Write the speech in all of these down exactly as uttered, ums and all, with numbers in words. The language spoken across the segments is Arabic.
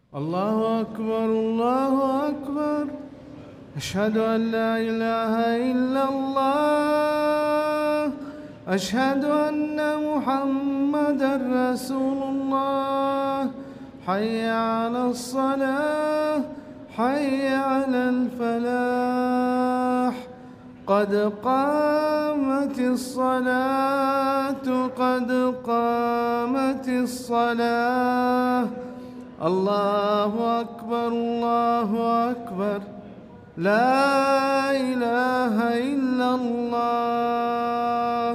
الله أكبر الله أكبر. أشهد أن لا إله إلا الله. أشهد أن محمدًا رسول الله. حي على الصلاة حي على الفلاح. قد قامت الصلاة قد قامت الصلاة. الله أكبر الله أكبر. لا إله إلا الله.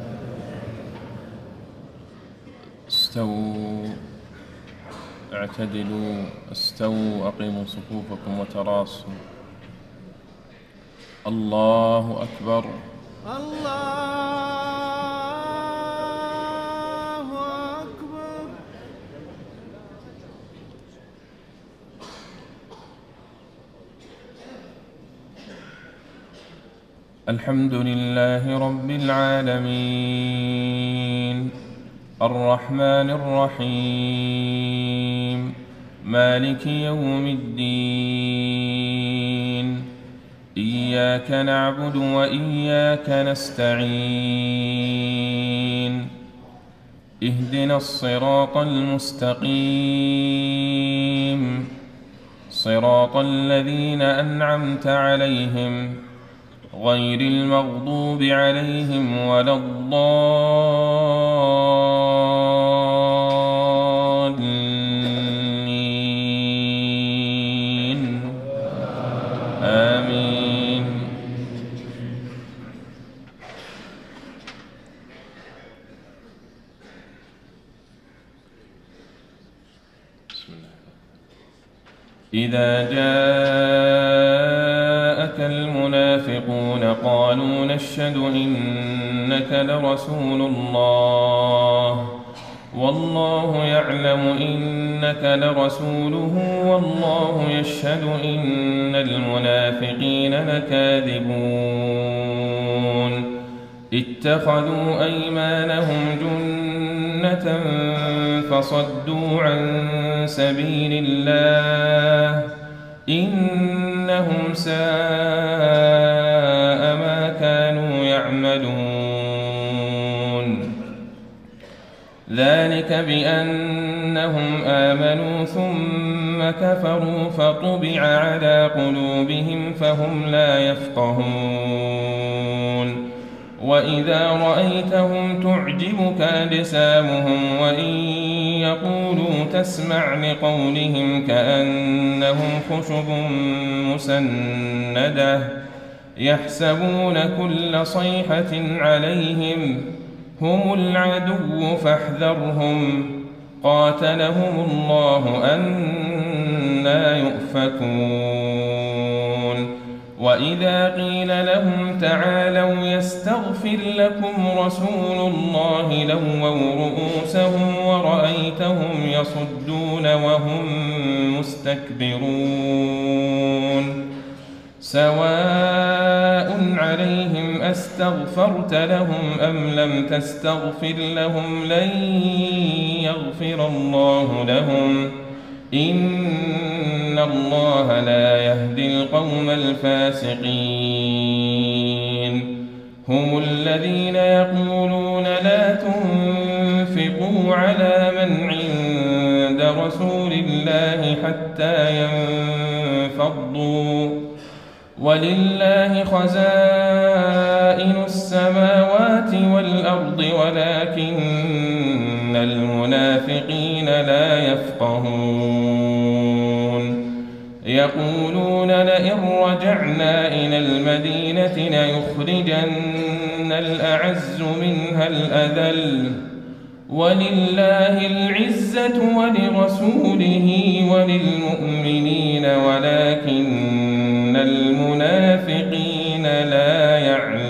استووا اعتدلوا استووا أقيموا صفوفكم وتراصوا. الله أكبر. الله أكبر. الحمد لله رب العالمين الرحمن الرحيم مالك يوم الدين. إياك نعبد وإياك نستعين. اهدنا الصراط المستقيم صراط الذين أنعمت عليهم غير المغضوب عليهم ولا الضالين. آمين. بسم الله. إذا جاءك المنافقون قالوا نشهد إنك لرسول الله والله يعلم إنك لرسوله والله يشهد إن المنافقين لكاذبون. اتخذوا أيمانهم جنة فصدوا عن سبيل الله إنهم ساء ما كانوا يعملون. ذلك بأنهم آمنوا ثم كفروا فطبع على قلوبهم فهم لا يفقهون. وإذا رأيتهم تعجبك أجسامهم وإن يقولوا تسمع لقولهم كأنهم خشب مسندة يحسبون كل صيحة عليهم هم العدو فاحذرهم قاتلهم الله أنى يؤفكون. وإذا قيل لهم تعالوا يستغفر لكم رسول الله لووا رؤوسهم ورأيتهم يصدون وهم مستكبرون. سواء عليهم أستغفرت لهم أم لم تستغفر لهم لن يغفر الله لهم إن الله لا يهدي القوم الفاسقين. هم الذين يقولون لا تنفقوا على من عند رسول الله حتى ينفضوا ولله خزائن السماوات والأرض ولكن المنافقين لا يفقهون. يقولون لئن رجعنا إلى المدينة ليخرجن الأعز منها الأذل ولله العزة ولرسوله وللمؤمنين ولكن المنافقين لا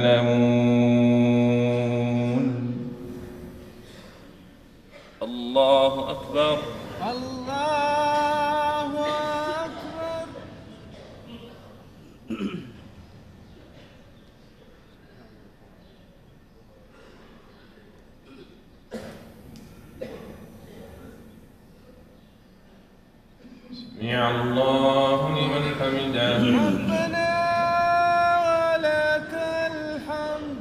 يعلمون. الله أكبر. الله أكبر. سمع الله لمن حمده. ربنا ولك الحمد.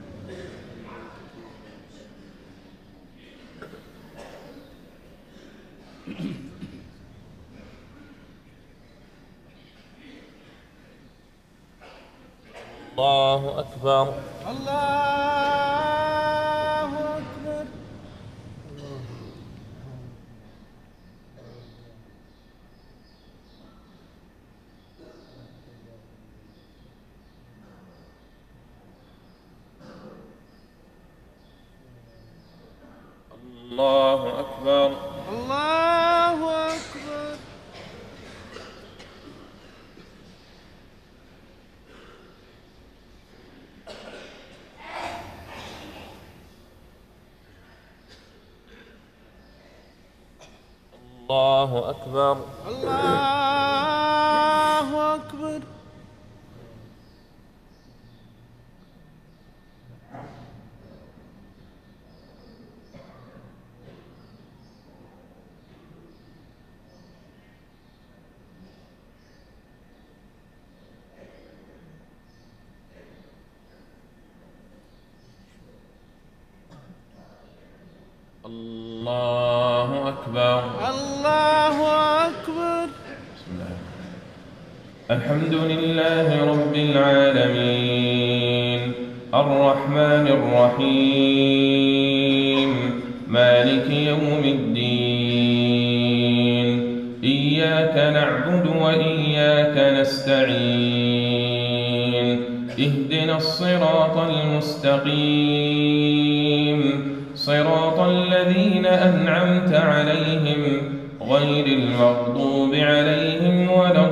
الله أكبر. الله أكبر. الله أكبر. الله أكبر. الله أكبر. الله أكبر. الله أكبر. الله أكبر. بسم الله. الحمد لله رب العالمين الرحمن الرحيم مالك يوم الدين إياك نعبد وإياك نستعين اهدنا الصراط المستقيم صراط الذين أنعمت عليهم غير المغضوب عليهم ولا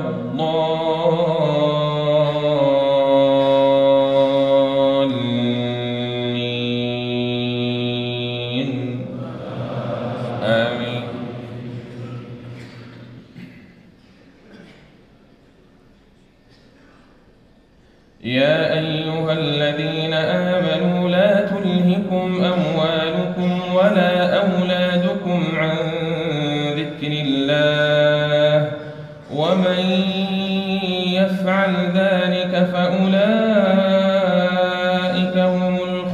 الضالين آمين. يا أيها الذين آمنوا لا تلهكم أموالكم ولا أولادكم عن ذكر الله ومن يفعل ذلك فأولئك هم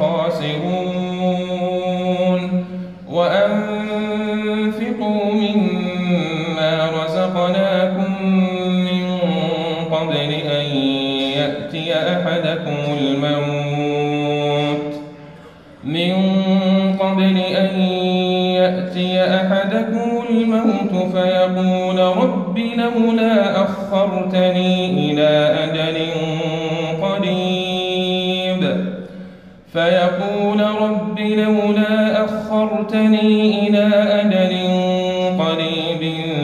الخاسرون. وأنفقوا مما رزقناكم من قبل أن يأتي أحدكم الموت من قبل أن يأتي أحدكم الموت فيقول رب لولا أخرتني إلى أجل قريب فيقول رب لولا أخرتني إلى أجل قريب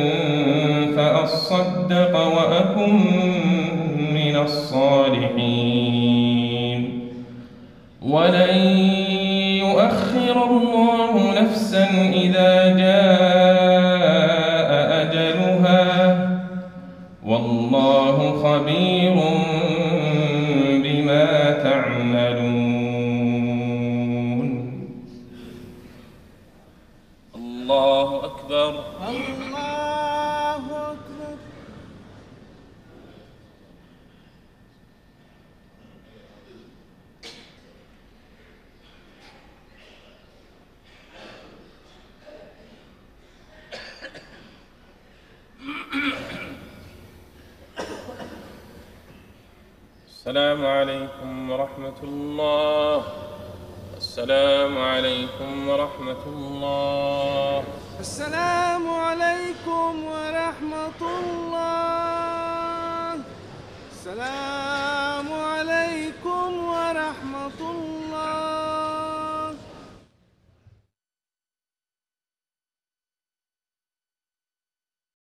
فأصدق وأكن من الصالحين. ولن يؤخر الله نفسا إذا جاء أجلها والله خبير بما تعملون. الله أكبر. الله أكبر. السلام عليكم ورحمة الله. السلام عليكم ورحمة الله. السلام عليكم ورحمة الله. السلام عليكم ورحمة الله.